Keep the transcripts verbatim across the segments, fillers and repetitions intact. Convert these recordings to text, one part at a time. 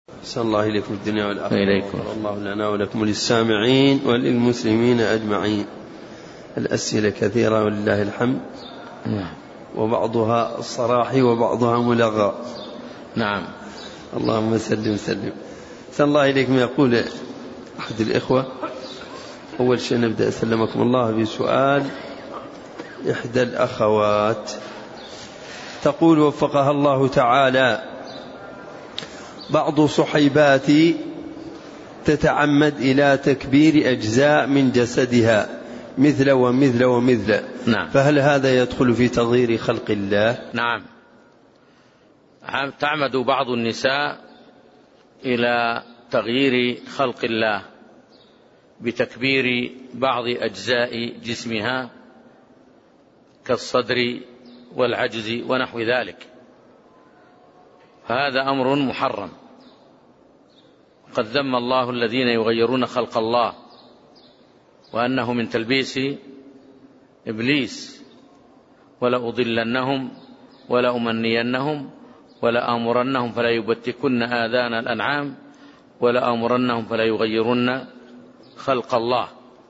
أحسن الله إليكم الدنيا والآخرة. إليكم. الله لنا ولكم وللسامعين وللمسلمين أجمعين. الأسئلة كثيرة ولله الحمد. نعم. وبعضها الصراحي وبعضها ملغى. نعم. اللهم سلم سلم. أحسن الله إليكم. يقول أحد الإخوة: أول شيء نبدأ سلمكم الله بسؤال إحدى الأخوات، تقول وفقها الله تعالى: بعض صحيباتي تتعمد إلى تكبير أجزاء من جسدها مثل ومثل ومثل. نعم. فهل هذا يدخل في تغيير خلق الله؟ نعم. تعمد بعض النساء إلى تغيير خلق الله بتكبير بعض أجزاء جسمها كالصدر والعجز ونحو ذلك، فهذا أمر محرم. قد ذم الله الذين يغيرون خلق الله وأنه من تلبيس إبليس: ولأضلنهم ولأمنينهم ولآمرنهم فلا يبتكن آذان الأنعام ولآمرنهم فلا يغيرن خلق الله.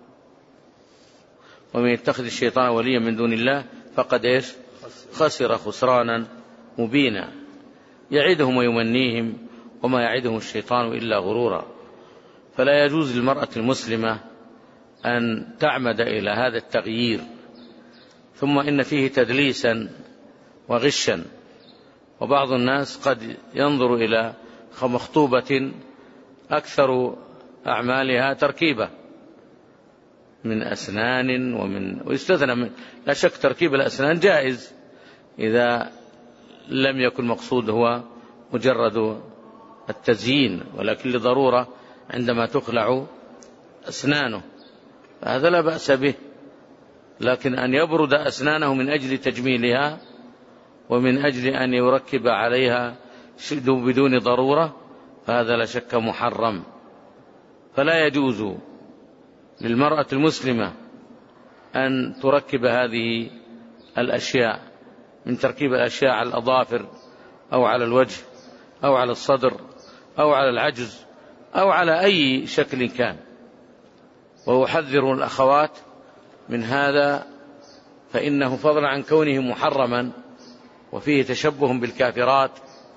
ومن يتخذ الشيطان وليا من دون الله فقد إيش خسر خسرانا مبينا. يعدهم ويمنيهم وما يعدهم الشيطان إلا غرورا. فلا يجوز للمرأة المسلمة أن تعمد إلى هذا التغيير. ثم إن فيه تدليسا وغشا، وبعض الناس قد ينظر إلى مخطوبة أكثر أعمالها تركيبة من أسنان ومن ويستثنى من لا شك تركيب الأسنان جائز إذا لم يكن مقصود هو مجرد التزيين، ولكن لضرورة عندما تخلع أسنانه هذا لا بأس به. لكن أن يبرد أسنانه من أجل تجميلها ومن أجل أن يركب عليها بدون ضرورة فهذا لا شك محرم. فلا يجوز للمرأة المسلمة أن تركب هذه الأشياء من تركيب الأشياء على الأظافر أو على الوجه أو على الصدر أو على العجز أو على أي شكل كان. وأحذر الأخوات من هذا، فإنه فضلا عن كونه محرما وفيه تشبه بالكافرات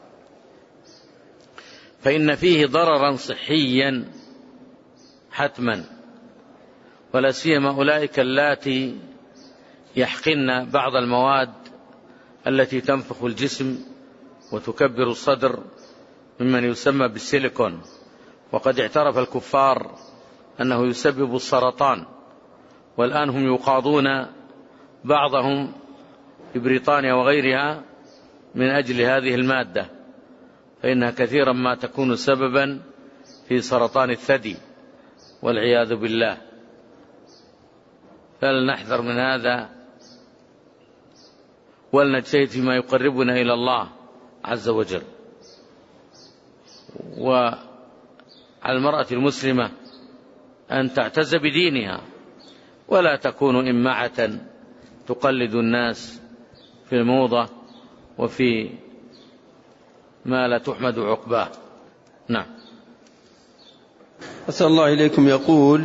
فإن فيه ضررا صحيا حتما، ولا سيما أولئك اللاتي يحقن بعض المواد التي تنفخ الجسم وتكبر الصدر ممن يسمى بالسيليكون، وقد اعترف الكفار أنه يسبب السرطان، والآن هم يقاضون بعضهم في بريطانيا وغيرها من أجل هذه المادة، فإنها كثيرا ما تكون سببا في سرطان الثدي والعياذ بالله. فلنحذر من هذا ولنجتهد فيما يقربنا إلى الله عز وجل. وعلى المرأة المسلمة أن تعتز بدينها ولا تكون إمعة تقلد الناس في الموضة وفي ما لا تحمد عقباه. نعم. أسأل الله إليكم. يقول: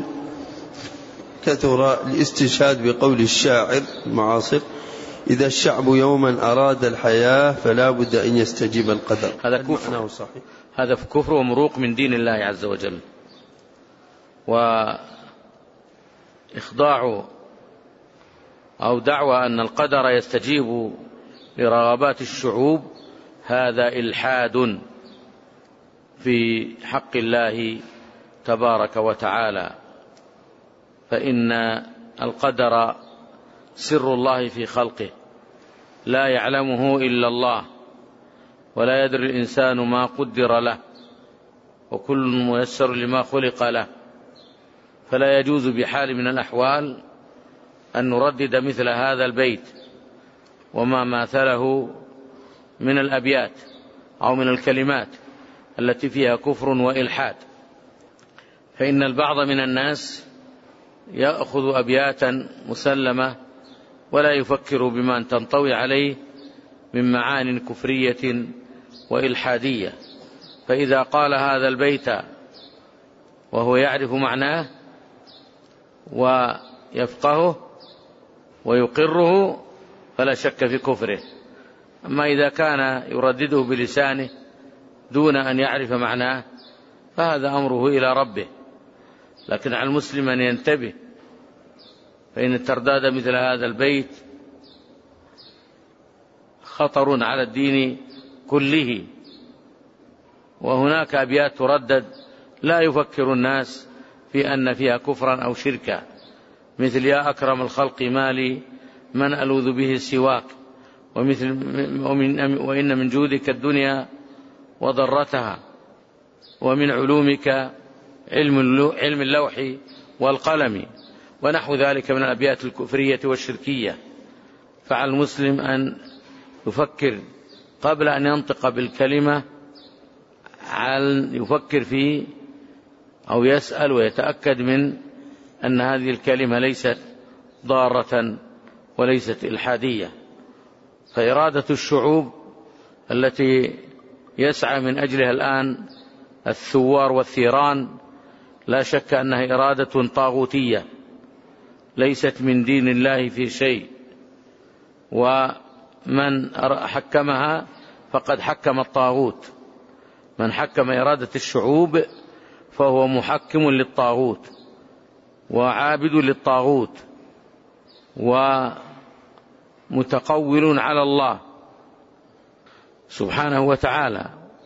كثر الاستشهاد بقول الشاعر المعاصر: إذا الشعب يوما أراد الحياة فلا بد أن يستجيب القدر. هذا كفر صحيح. هذا كفر ومروق من دين الله عز وجل، وإخضاع أو دعوى أن القدر يستجيب لرغبات الشعوب هذا إلحاد في حق الله تبارك وتعالى. فإن القدر سر الله في خلقه لا يعلمه إلا الله، ولا يدري الإنسان ما قدر له، وكل ميسر لما خلق له. فلا يجوز بحال من الأحوال أن نردد مثل هذا البيت وما ماثله من الأبيات أو من الكلمات التي فيها كفر وإلحاد. فإن البعض من الناس يأخذ أبياتا مسلمة ولا يفكر بما تنطوي عليه من معان كفرية وإلحادية، فإذا قال هذا البيت وهو يعرف معناه ويفقهه ويقره فلا شك في كفره. أما إذا كان يردده بلسانه دون أن يعرف معناه فهذا أمره إلى ربه. لكن على المسلم أن ينتبه، فإن الترداد مثل هذا البيت خطر على الدين كله. وهناك أبيات تردد لا يفكر الناس في أن فيها كفرا أو شركا، مثل يا أكرم الخلق مالي من ألوذ به سواك، ومثل ومن وإن من جودك الدنيا وضرتها، ومن علومك علم اللوح والقلم، ونحو ذلك من الأبيات الكفرية والشركية. فعلى المسلم أن يفكر قبل أن ينطق بالكلمة، يفكر فيه أو يسأل ويتأكد من أن هذه الكلمة ليست ضارة وليست إلحادية. فإرادة الشعوب التي يسعى من أجلها الآن الثوار والثيران لا شك أنها إرادة طاغوتية ليست من دين الله في شيء، ومن حكمها فقد حكم الطاغوت. من حكم إرادة الشعوب فهو محكم للطاغوت وعابد للطاغوت ومتقول على الله سبحانه وتعالى،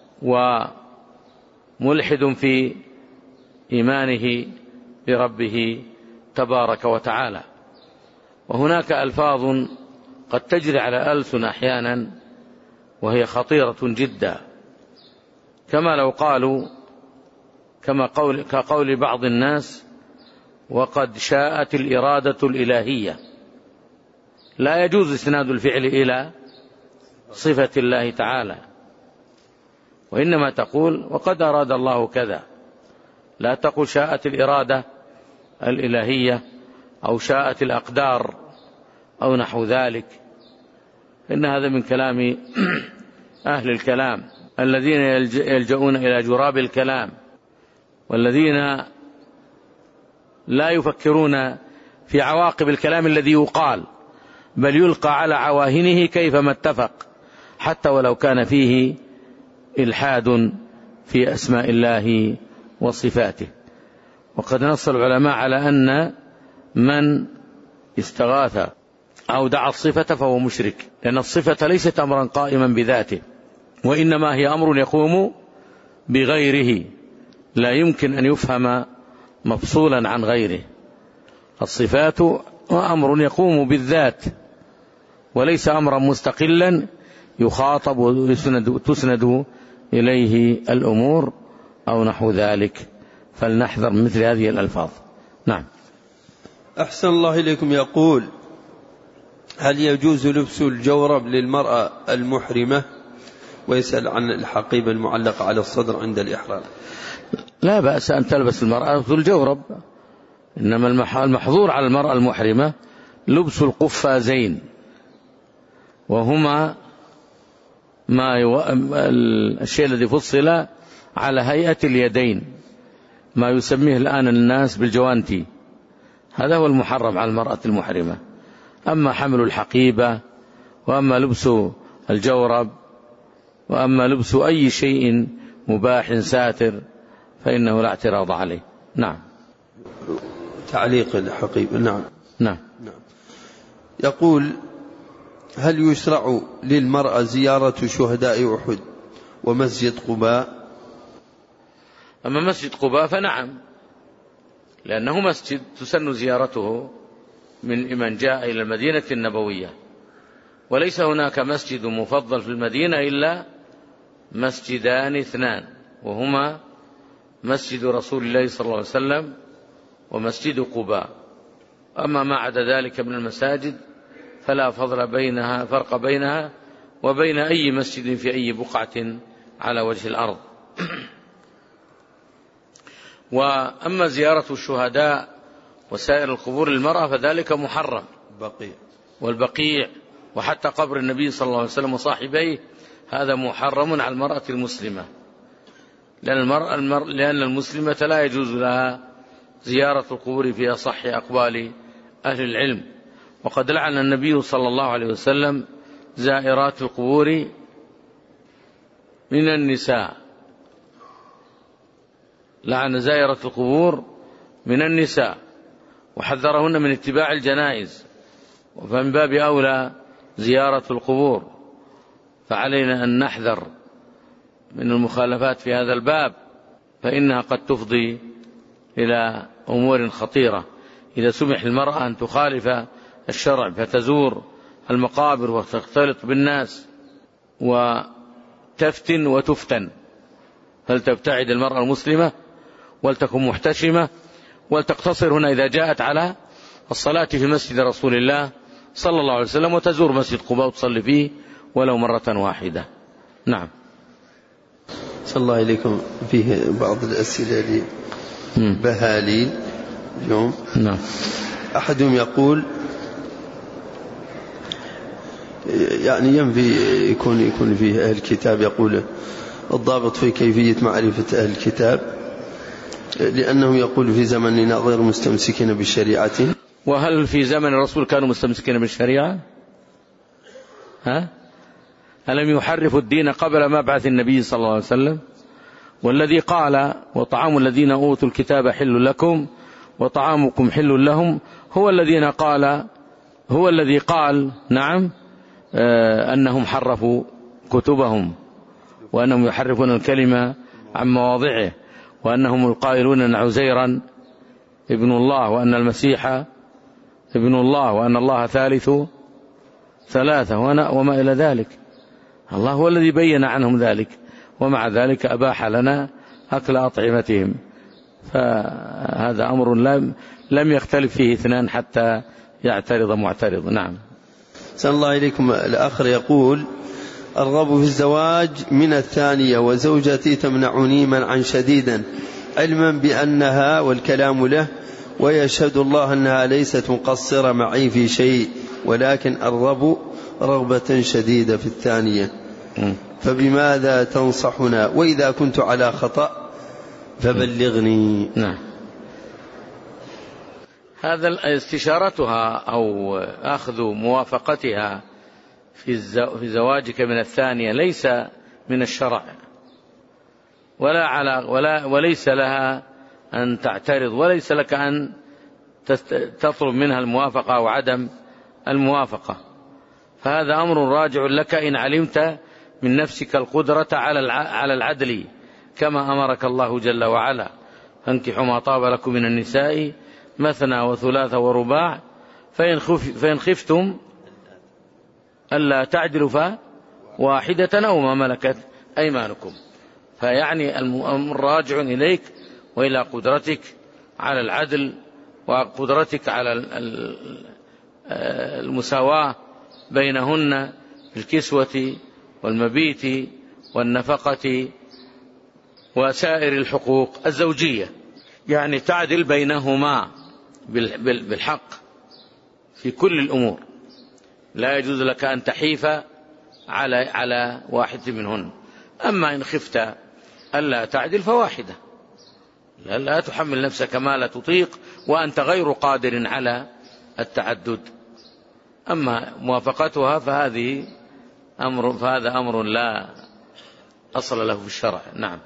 وملحد في إيمانه بربه تبارك وتعالى. وهناك ألفاظ قد تجري على ألسن أحيانا وهي خطيرة جدا، كما لو قالوا كما قول كقول بعض الناس وقد شاءت الإرادة الإلهية. لا يجوز إسناد الفعل إلى صفة الله تعالى، وإنما تقول وقد أراد الله كذا، لا تقل شاءت الإرادة الإلهية أو شاءت الأقدار أو نحو ذلك، إن هذا من كلام أهل الكلام الذين يلجؤون إلى جراب الكلام، والذين لا يفكرون في عواقب الكلام الذي يقال، بل يلقى على عواهنه كيفما اتفق، حتى ولو كان فيه إلحاد في أسماء الله وصفاته. وقد نص العلماء على أن من استغاث أو دعا الصفة فهو مشرك، لأن الصفة ليست أمرا قائما بذاته، وإنما هي أمر يقوم بغيره، لا يمكن أن يفهم مفصولا عن غيره. الصفات أمر يقوم بالذات وليس أمرا مستقلا يخاطب وتسند إليه الأمور أو نحو ذلك، فلنحذر من مثل هذه الألفاظ. نعم. أحسن الله إليكم. يقول هل يجوز لبس الجورب للمرأة المحرمة؟ ويسأل عن الحقيبة المعلقة على الصدر عند الإحرام. لا بأس أن تلبس المرأة الجورب، إنما المحظور على المرأة المحرمة لبس القفازين، وهما ما يو... الشيء الذي فصل على هيئة اليدين، ما يسميه الآن الناس بالجوانتي، هذا هو المحرم على المرأة المحرمة. أما حمل الحقيبة، وأما لبس الجورب، وأما لبس أي شيء مباح ساتر فإنه لا اعتراض عليه. نعم. تعليق الحقيبة. نعم. نعم. نعم. يقول هل يشرع للمرأة زيارة شهداء أحد ومسجد قباء؟ أما مسجد قباء فنعم، لأنه مسجد تسن زيارته من من جاء إلى المدينة النبوية، وليس هناك مسجد مفضل في المدينة إلا مسجدان اثنان، وهما مسجد رسول الله صلى الله عليه وسلم ومسجد قباء. أما ما عدا ذلك من المساجد فلا فضل بينها فرق بينها وبين أي مسجد في أي بقعة على وجه الأرض. وأما زيارة الشهداء وسائر القبور للمرأة فذلك محرم، بقيع والبقيع وحتى قبر النبي صلى الله عليه وسلم وصاحبيه هذا محرم على المرأة المسلمة. لأن, المرء المرء لأن المسلمة لا يجوز لها زيارة القبور في أصح أقوال أهل العلم. وقد لعن النبي صلى الله عليه وسلم زائرات القبور من النساء، لعن زائرة القبور من النساء وحذرهن من اتباع الجنائز، ومن باب أولى زيارة القبور. فعلينا أن نحذر من المخالفات في هذا الباب، فإنها قد تفضي إلى أمور خطيرة إذا سمح المرأة أن تخالف الشرع فتزور المقابر وتختلط بالناس وتفتن وتفتن. فلتبتعد المرأة المسلمة ولتكن محتشمة، ولتقتصر هنا إذا جاءت على الصلاة في مسجد رسول الله صلى الله عليه وسلم، وتزور مسجد قباء وتصلي فيه ولو مرة واحدة. نعم. صلى الله إليكم. فيه بعض الأسئلة لبهاليل اليوم. نعم. أحدهم يقول يعني ينفي يكون يكون فيه أهل الكتاب، يقول الضابط في كيفية معرفة أهل الكتاب لأنهم يقول في زمننا غير مستمسكين بشريعته. وهل في زمن الرسول كانوا مستمسكين بالشريعة؟ ها؟ ألم يحرفوا الدين قبل مبعث النبي صلى الله عليه وسلم؟ والذي قال وطعام الذين أوتوا الكتاب حل لكم وطعامكم حل لهم هو الذين قال هو الذي قال نعم آه أنهم حرفوا كتبهم، وأنهم يحرفون الكلمة عن مواضعه، وأنهم القائلون أن عزيرا ابن الله، وأن المسيح ابن الله، وأن الله ثالث ثلاثة وما إلى ذلك. الله هو الذي بين عنهم ذلك، ومع ذلك أباح لنا أكل أطعمتهم. فهذا أمر لم لم يختلف فيه اثنان حتى يعترض معترض. نعم. صلى الله إليكم. الآخر يقول أرغب في الزواج من الثانية وزوجتي تمنعني منعا شديدا علما بأنها والكلام له، ويشهد الله أنها ليست مقصرة معي في شيء، ولكن أرغب رغبة شديدة في الثانية، فبماذا تنصحنا؟ وإذا كنت على خطأ فبلغني. نعم. هذا استشارتها أو أخذ موافقتها في زواجك من الثانية ليس من الشرع، ولا على ولا وليس لها أن تعترض، وليس لك أن تطلب منها الموافقة أو عدم الموافقة. فهذا أمر راجع لك إن علمت من نفسك القدرة على العدل كما أمرك الله جل وعلا: فانكحوا ما طاب لكم من النساء مثنى وثلاث ورباع فإن خفتم ألا تعدلوا فواحدة أو ما ملكت أيمانكم. فيعني الأمر راجع إليك وإلى قدرتك على العدل وقدرتك على المساواة بينهن في الكسوة والمبيت والنفقة وسائر الحقوق الزوجية، يعني تعدل بينهما بالحق في كل الأمور. لا يجوز لك أن تحيف على على واحد منهن. أما إن خفت ألا تعدل فواحدة، لا تحمل نفسك ما لا تطيق وأنت غير قادر على التعدد. أما موافقتها فهذه أمر فهذا أمر لا أصل له في الشرع. نعم.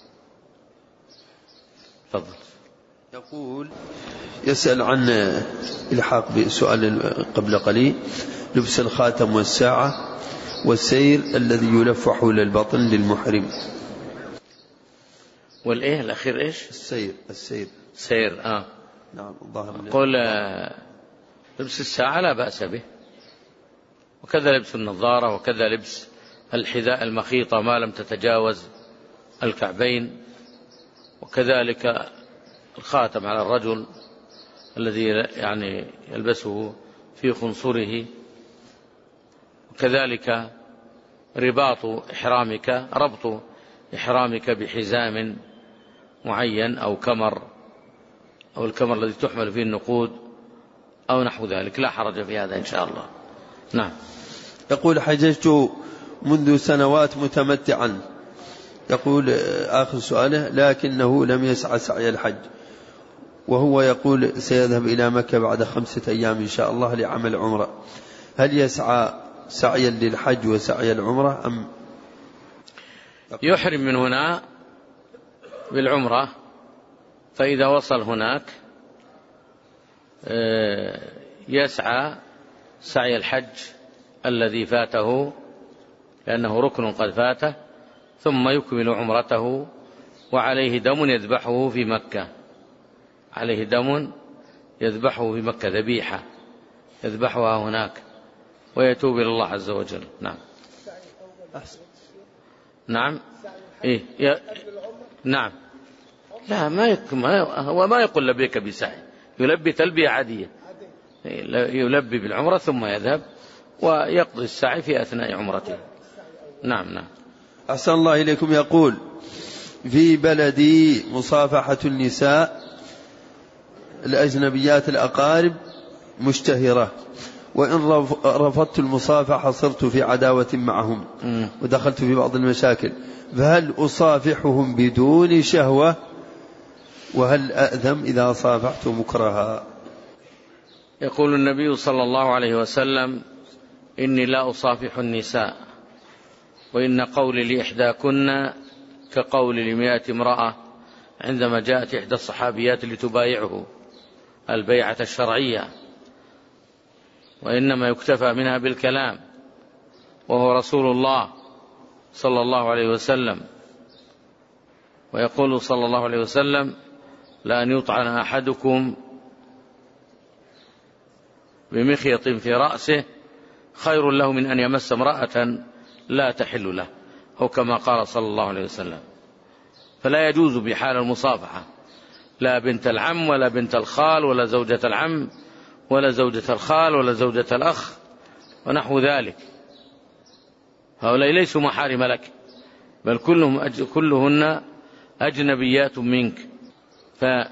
تفضل. يقول يسأل عن الحاق بسؤال قبل قليل: لبس الخاتم والساعة والسير الذي يلف حول البطن للمحرم. والإيه الأخير إيش؟ السير السير سير. آه نعم. ظاهر. قل لبس الساعة لا بأس به، وكذا لبس النظارة، وكذا لبس الحذاء المخيطة ما لم تتجاوز الكعبين، وكذلك الخاتم على الرجل الذي يعني يلبسه في خنصره، وكذلك رباط إحرامك ربط إحرامك بحزام معين أو كمر أو الكمر الذي تحمل فيه النقود أو نحو ذلك، لا حرج في هذا إن شاء الله. نعم. يقول: حججت منذ سنوات متمتعا يقول آخر سؤاله: لكنه لم يسعى سعي الحج، وهو يقول سيذهب إلى مكة بعد خمسة أيام إن شاء الله لعمل عمرة، هل يسعى سعيا للحج وسعي العمرة أم يحرم من هنا بالعمرة؟ فإذا وصل هناك يسعى سعي الحج الذي فاته لأنه ركن قد فاته، ثم يكمل عمرته، وعليه دم يذبحه في مكة، عليه دم يذبحه في مكة، ذبيحة يذبحها هناك ويتوب إلى الله عز وجل. نعم. نعم. إيه؟ يا... نعم. لا، ما يك... ما... هو ما يقول لبيك بسعي، يلبي تلبية عادية، يلبي بالعمرة ثم يذهب ويقضي السعي في أثناء عمرته. نعم. نعم. أحسن الله إليكم. يقول: في بلدي مصافحة النساء الأجنبيات الأقارب مشتهرة، وإن رفضت المصافحة صرت في عداوة معهم ودخلت في بعض المشاكل، فهل أصافحهم بدون شهوة؟ وهل أأذم إذا صافحت مكرها؟ يقول النبي صلى الله عليه وسلم: إني لا أصافح النساء، وإن قولي لإحداكن كقول لمئة امرأة عندما جاءت إحدى الصحابيات لتبايعه البيعة الشرعية، وإنما يكتفى منها بالكلام، وهو رسول الله صلى الله عليه وسلم. ويقول صلى الله عليه وسلم: لأن يطعن أحدكم بمخيط في رأسه خير له من أن يمس امرأة لا تحل له، أو كما قال صلى الله عليه وسلم. فلا يجوز بحال المصافحة لا بنت العم ولا بنت الخال ولا زوجة العم ولا زوجة الخال ولا زوجة الأخ ونحو ذلك، هؤلاء ليسوا محارم لك، بل كلهم أج... كلهن أجنبيات منك، فلا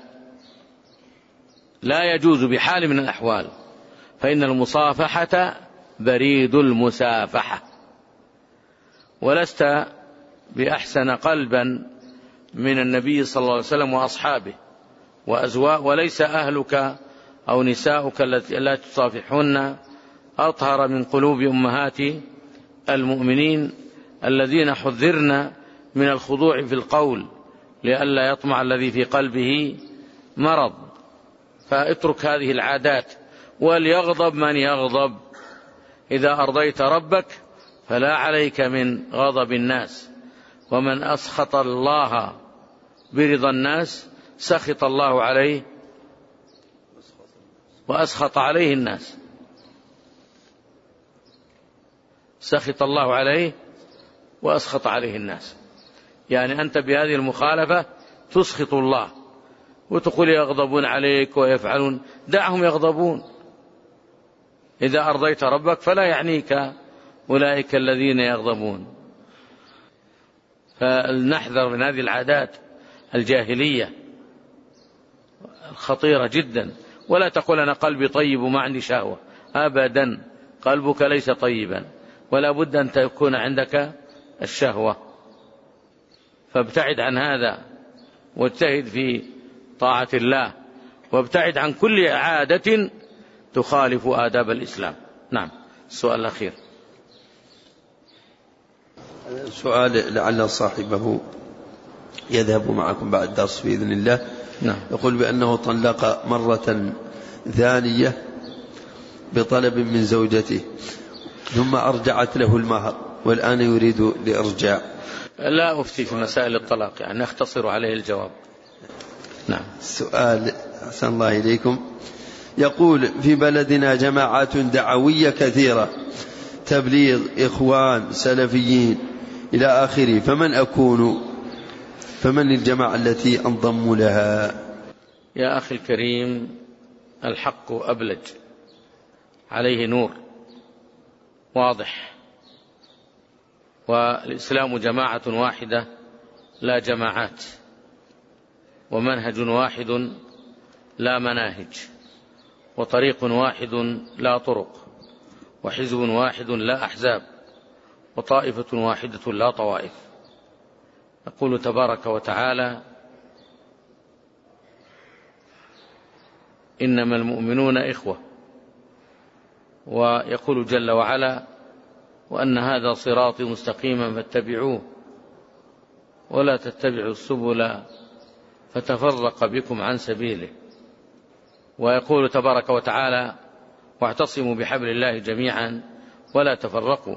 يجوز بحال من الأحوال، فإن المصافحة بريد المسافحة، ولست بأحسن قلبا من النبي صلى الله عليه وسلم وأصحابه وأزواج، وليس أهلك أو نساؤك التي لا تصافحهن أطهر من قلوب أمهات المؤمنين الذين حذرن من الخضوع في القول لئلا يطمع الذي في قلبه مرض. فاترك هذه العادات، وليغضب من يغضب، إذا أرضيت ربك فلا عليك من غضب الناس، ومن أسخط الله برضا الناس سخط الله عليه وأسخط عليه الناس، سخط الله عليه وأسخط عليه الناس. يعني أنت بهذه المخالفة تسخط الله وتقول يغضبون عليك ويفعلون، دعهم يغضبون، إذا أرضيت ربك فلا يعنيك أولئك الذين يغضبون. فلنحذر من هذه العادات الجاهلية الخطيرة جدا، ولا تقول أنا قلبي طيب وما عندي شهوة، أبدا، قلبك ليس طيبا، ولا بد أن تكون عندك الشهوة. فابتعد عن هذا واجتهد في طاعة الله، وابتعد عن كل عادة تخالف آداب الإسلام. نعم. السؤال الأخير. سؤال لعل صاحبه يذهب معكم بعد الدرس بإذن الله. نعم. يقول بأنه طلق مرة ثانية بطلب من زوجته ثم أرجعت له المهر والآن يريد الإرجاع. لا أفتي في مسائل الطلاق، يعني نختصر عليه الجواب. نعم. السؤال أحسن الله إليكم. يقول في بلدنا جماعات دعوية كثيرة، تبليغ، إخوان، سلفيين إلى آخره، فمن أكون فمن الجماعة التي أنضم لها؟ يا أخي الكريم، الحق أبلج، عليه نور واضح، والإسلام جماعة واحدة لا جماعات، ومنهج واحد لا مناهج، وطريق واحد لا طرق، وحزب واحد لا أحزاب، وطائفة واحدة لا طوائف. يقول تبارك وتعالى: إنما المؤمنون إخوة. ويقول جل وعلا: وأن هذا صراطي مستقيما فاتبعوه ولا تتبعوا السبل فتفرق بكم عن سبيله. ويقول تبارك وتعالى: واعتصموا بحبل الله جميعا ولا تفرقوا.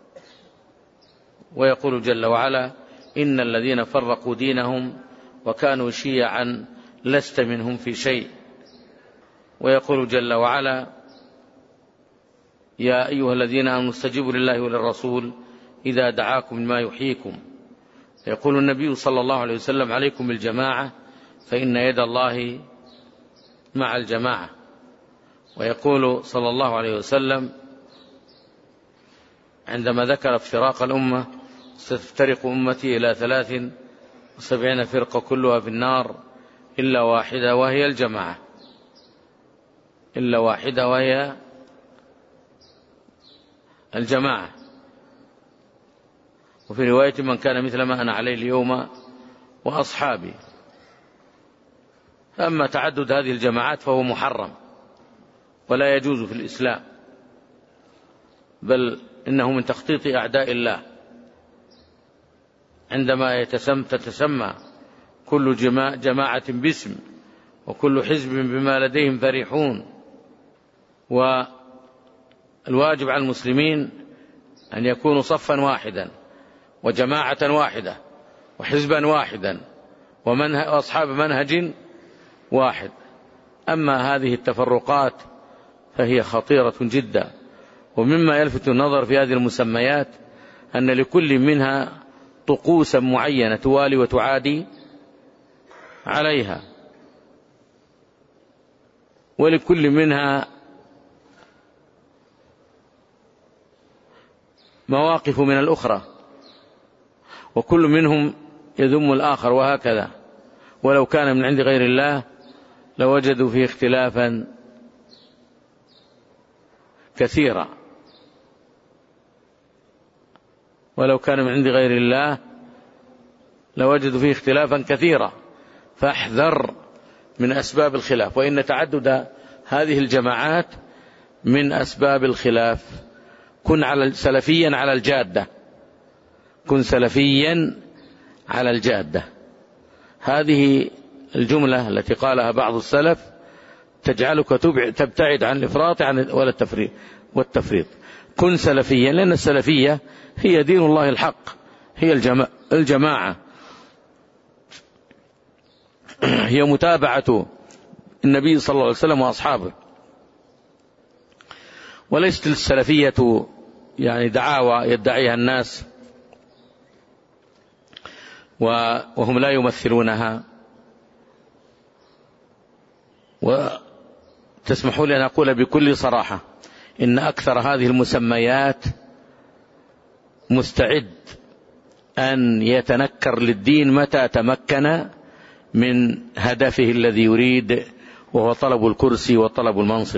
ويقول جل وعلا: إن الذين فرقوا دينهم وكانوا شيعا لست منهم في شيء. ويقول جل وعلا: يا أيها الذين آمنوا استجيبوا لله وللرسول إذا دعاكم لما يحييكم. يقول النبي صلى الله عليه وسلم: عليكم بالجماعة فإن يد الله مع الجماعة. ويقول صلى الله عليه وسلم عندما ذكر افتراق الأمة: ستفترق أمتي إلى ثلاث وسبعين فرقة كلها في النار إلا واحدة وهي الجماعة، إلا واحدة وهي الجماعة. وفي رواية: من كان مثل ما أنا عليه اليوم وأصحابي. أما تعدد هذه الجماعات فهو محرم ولا يجوز في الإسلام، بل إنه من تخطيط أعداء الله. عندما يتسم تتسمى كل جماعة باسم وكل حزب بما لديهم فرحون. والواجب على المسلمين أن يكونوا صفا واحدا وجماعة واحدة وحزبا واحدا وأصحاب منهج واحد. أما هذه التفرقات فهي خطيرة جدا. ومما يلفت النظر في هذه المسميات أن لكل منها طقوسا معينة توالي وتعادي عليها، ولكل منها مواقف من الأخرى، وكل منهم يذم الآخر، وهكذا. ولو كان من عند غير الله لوجدوا فيه اختلافا كثيرا، ولو كان من عند غير الله لوجدوا فيه اختلافا كثيرا. فاحذر من أسباب الخلاف، وإن تعدد هذه الجماعات من أسباب الخلاف. كن على سلفيا على الجادة، كن سلفيا على الجادة. هذه الجملة التي قالها بعض السلف تجعلك تبتعد عن الإفراط ولا التفريط والتفريط. كن سلفيا، لأن السلفية هي دين الله الحق، هي الجماعة، هي متابعة النبي صلى الله عليه وسلم وأصحابه. وليست السلفية يعني دعاوى يدعيها الناس وهم لا يمثلونها. وتسمحوا لي أن أقول بكل صراحة إن أكثر هذه المسميات مستعد أن يتنكر للدين متى تمكن من هدفه الذي يريد، وهو طلب الكرسي وطلب المنصب.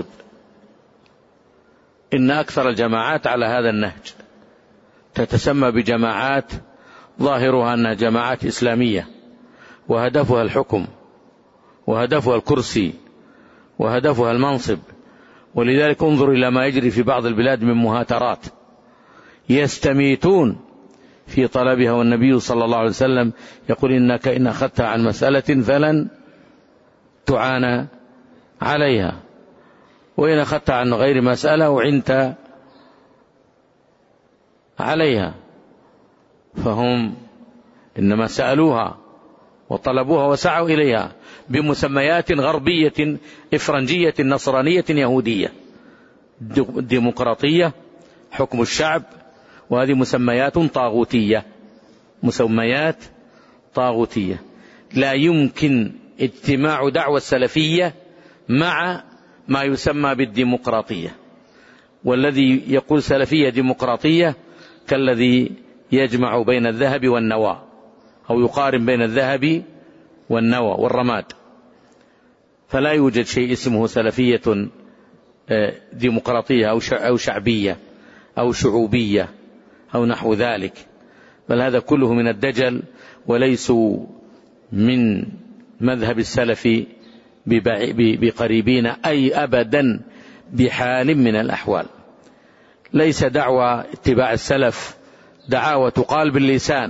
إن أكثر الجماعات على هذا النهج، تتسمى بجماعات ظاهرها أنها جماعات إسلامية، وهدفها الحكم، وهدفها الكرسي، وهدفها المنصب. ولذلك انظر إلى ما يجري في بعض البلاد من مهاترات يستميتون في طلبها، والنبي صلى الله عليه وسلم يقول: إنك إن أخذتها عن مسألة فلن تعانى عليها، وإن أخذتها عن غير مسألة وعنت عليها. فهم إنما سألوها وطلبوها وسعوا إليها بمسميات غربية إفرنجية نصرانية يهودية، ديمقراطية، حكم الشعب. وهذه مسميات طاغوتية، مسميات طاغوتية. لا يمكن اجتماع دعوة السلفية مع ما يسمى بالديمقراطية. والذي يقول سلفية ديمقراطية كالذي يجمع بين الذهب والنوى، أو يقارن بين الذهب والنوى والرماد. فلا يوجد شيء اسمه سلفية ديمقراطية أو شعبية أو شعوبية أو نحو ذلك. بل هذا كله من الدجل، وليسوا من مذهب السلف بقريبين، أي أبدا بحال من الأحوال. ليس دعوى اتباع السلف دعاوى تقال باللسان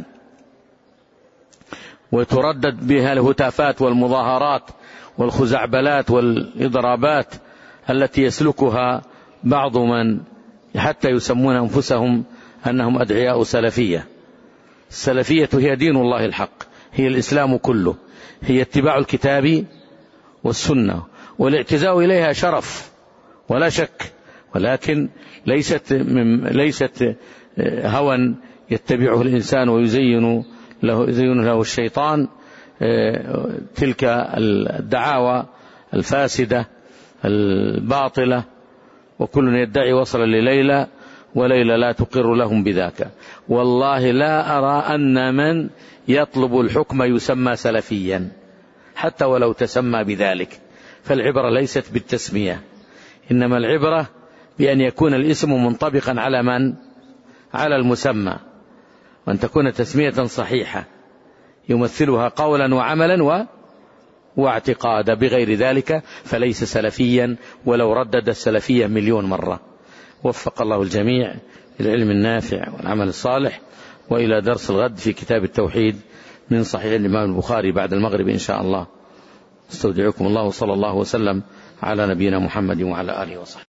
وتردد بها الهتافات والمظاهرات والخزعبلات والإضرابات التي يسلكها بعض من حتى يسمون أنفسهم أنهم أدعياء سلفية. السلفية هي دين الله الحق، هي الإسلام كله، هي اتباع الكتاب والسنة، والاعتزاء إليها شرف ولا شك، ولكن ليست ليست هوى يتبعه الإنسان ويزين له, يزين له الشيطان تلك الدعاوى الفاسدة الباطلة، وكل يدعي وصل لليلى وليلى لا تقر لهم بذاك. والله لا أرى أن من يطلب الحكم يسمى سلفيا حتى ولو تسمى بذلك، فالعبرة ليست بالتسمية، إنما العبرة بأن يكون الاسم منطبقا على من؟ على المسمى، وأن تكون تسمية صحيحة يمثلها قولا وعملا و... واعتقادا، بغير ذلك فليس سلفيا ولو ردد السلفية مليون مرة. وفق الله الجميع للعلم النافع والعمل الصالح، وإلى درس الغد في كتاب التوحيد من صحيح الإمام البخاري بعد المغرب إن شاء الله. استودعكم الله، وصلى الله وسلم على نبينا محمد وعلى آله وصحبه.